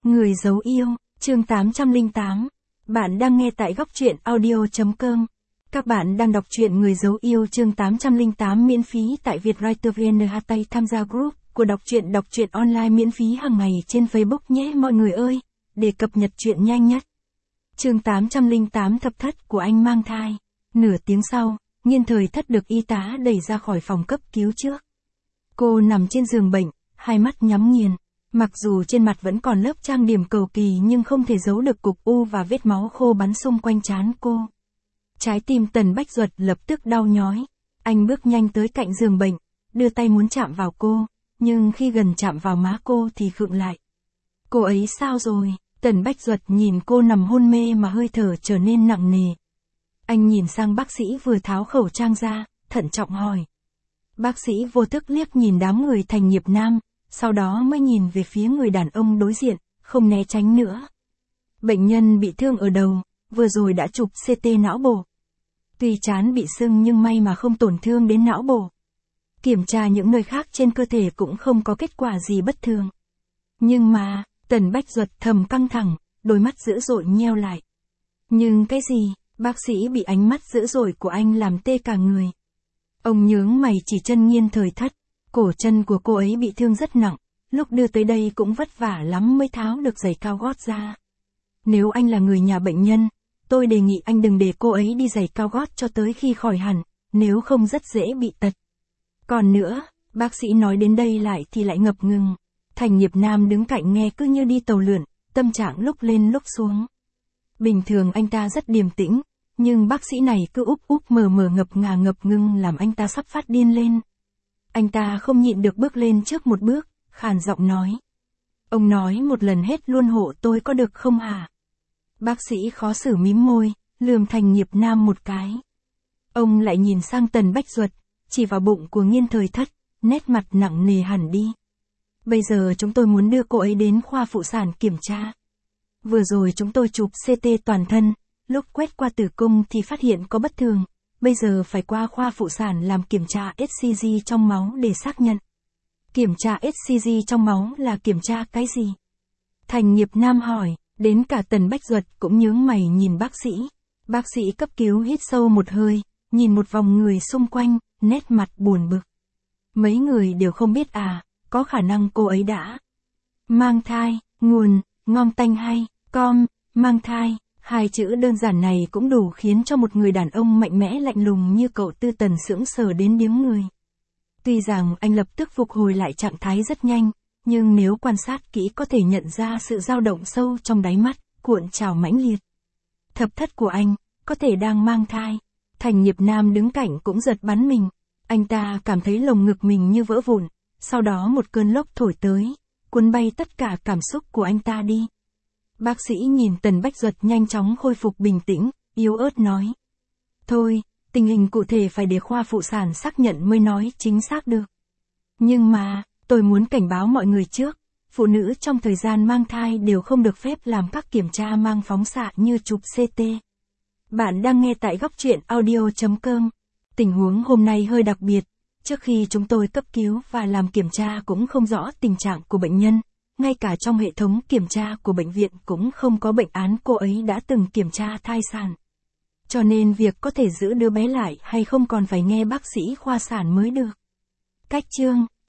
Người giấu yêu, chương 808. Bạn đang nghe tại góc truyện audio.com. Các bạn đang đọc truyện Người giấu yêu chương 808 miễn phí tại Vietwriter VN. Tham gia group của đọc truyện online miễn phí hàng ngày trên Facebook nhé mọi người ơi, để cập nhật truyện nhanh nhất. Chương 808 thập thất của anh mang thai. Nửa tiếng sau, Nghiên Thời Thất được y tá đẩy ra khỏi phòng cấp cứu trước. Cô nằm trên giường bệnh, hai mắt nhắm nghiền. Mặc dù trên mặt vẫn còn lớp trang điểm cầu kỳ nhưng không thể giấu được cục u và vết máu khô bắn xung quanh trán cô. Trái tim Tần Bách Duật lập tức đau nhói. Anh bước nhanh tới cạnh giường bệnh, đưa tay muốn chạm vào cô, nhưng khi gần chạm vào má cô thì khựng lại. Cô ấy sao rồi? Tần Bách Duật nhìn cô nằm hôn mê mà hơi thở trở nên nặng nề. Anh nhìn sang bác sĩ vừa tháo khẩu trang ra, thận trọng hỏi. Bác sĩ vô thức liếc nhìn đám người Thành Nghiệp Nam, sau đó mới nhìn về phía người đàn ông đối diện, không né tránh nữa. Bệnh nhân bị thương ở đầu, vừa rồi đã chụp CT não bộ. Tuy trán bị sưng nhưng may mà không tổn thương đến não bộ. Kiểm tra những nơi khác trên cơ thể cũng không có kết quả gì bất thường. Nhưng mà, Tần Bách Duật thầm căng thẳng, đôi mắt dữ dội nheo lại. Nhưng cái gì? Bác sĩ bị ánh mắt dữ dội của anh làm tê cả người. Ông nhướng mày chỉ chân Nghiên Thời Thất. Cổ chân của cô ấy bị thương rất nặng, lúc đưa tới đây cũng vất vả lắm mới tháo được giày cao gót ra. Nếu anh là người nhà bệnh nhân, tôi đề nghị anh đừng để cô ấy đi giày cao gót cho tới khi khỏi hẳn, nếu không rất dễ bị tật. Còn nữa, bác sĩ nói đến đây lại ngập ngừng. Thành Nghiệp Nam đứng cạnh nghe cứ như đi tàu lượn, tâm trạng lúc lên lúc xuống. Bình thường anh ta rất điềm tĩnh, nhưng bác sĩ này cứ úp úp mờ mờ ngập ngừng làm anh ta sắp phát điên lên. Anh ta không nhịn được bước lên trước một bước, khàn giọng nói. Ông nói một lần hết luôn hộ tôi có được không hả? Bác sĩ khó xử mím môi, lườm Thành Nghiệp Nam một cái. Ông lại nhìn sang Tần Bách Duật, chỉ vào bụng của Nghiên Thời Thất, nét mặt nặng nề hẳn đi. Bây giờ chúng tôi muốn đưa cô ấy đến khoa phụ sản kiểm tra. Vừa rồi chúng tôi chụp CT toàn thân, lúc quét qua tử cung thì phát hiện có bất thường. Bây giờ phải qua khoa phụ sản làm kiểm tra HCG trong máu để xác nhận. Kiểm tra HCG trong máu là kiểm tra cái gì? Thành Nghiệp Nam hỏi, đến cả Tần Bách Duật cũng nhướng mày nhìn bác sĩ. Bác sĩ cấp cứu hít sâu một hơi, nhìn một vòng người xung quanh, nét mặt buồn bực. Mấy người đều không biết à, có khả năng cô ấy đã mang thai, nguồn, ngon tanh hay, mang thai. Hai chữ đơn giản này cũng đủ khiến cho một người đàn ông mạnh mẽ lạnh lùng như cậu Tư Tần sững sờ đến điếng người. Tuy rằng anh lập tức phục hồi lại trạng thái rất nhanh, nhưng nếu quan sát kỹ có thể nhận ra sự dao động sâu trong đáy mắt, cuộn trào mãnh liệt. Thập thất của anh, có thể đang mang thai. Thành Nghiệp Nam đứng cạnh cũng giật bắn mình. Anh ta cảm thấy lồng ngực mình như vỡ vụn, sau đó một cơn lốc thổi tới, cuốn bay tất cả cảm xúc của anh ta đi. Bác sĩ nhìn Tần Bách Duật nhanh chóng khôi phục bình tĩnh, yếu ớt nói. Thôi, tình hình cụ thể phải để khoa phụ sản xác nhận mới nói chính xác được. Nhưng mà, tôi muốn cảnh báo mọi người trước, phụ nữ trong thời gian mang thai đều không được phép làm các kiểm tra mang phóng xạ như chụp CT. Bạn đang nghe tại góc truyện audio.com. Tình huống hôm nay hơi đặc biệt, trước khi chúng tôi cấp cứu và làm kiểm tra cũng không rõ tình trạng của bệnh nhân. Ngay cả trong hệ thống kiểm tra của bệnh viện cũng không có bệnh án cô ấy đã từng kiểm tra thai sản. Cho nên việc có thể giữ đứa bé lại hay không còn phải nghe bác sĩ khoa sản mới được. Cách chương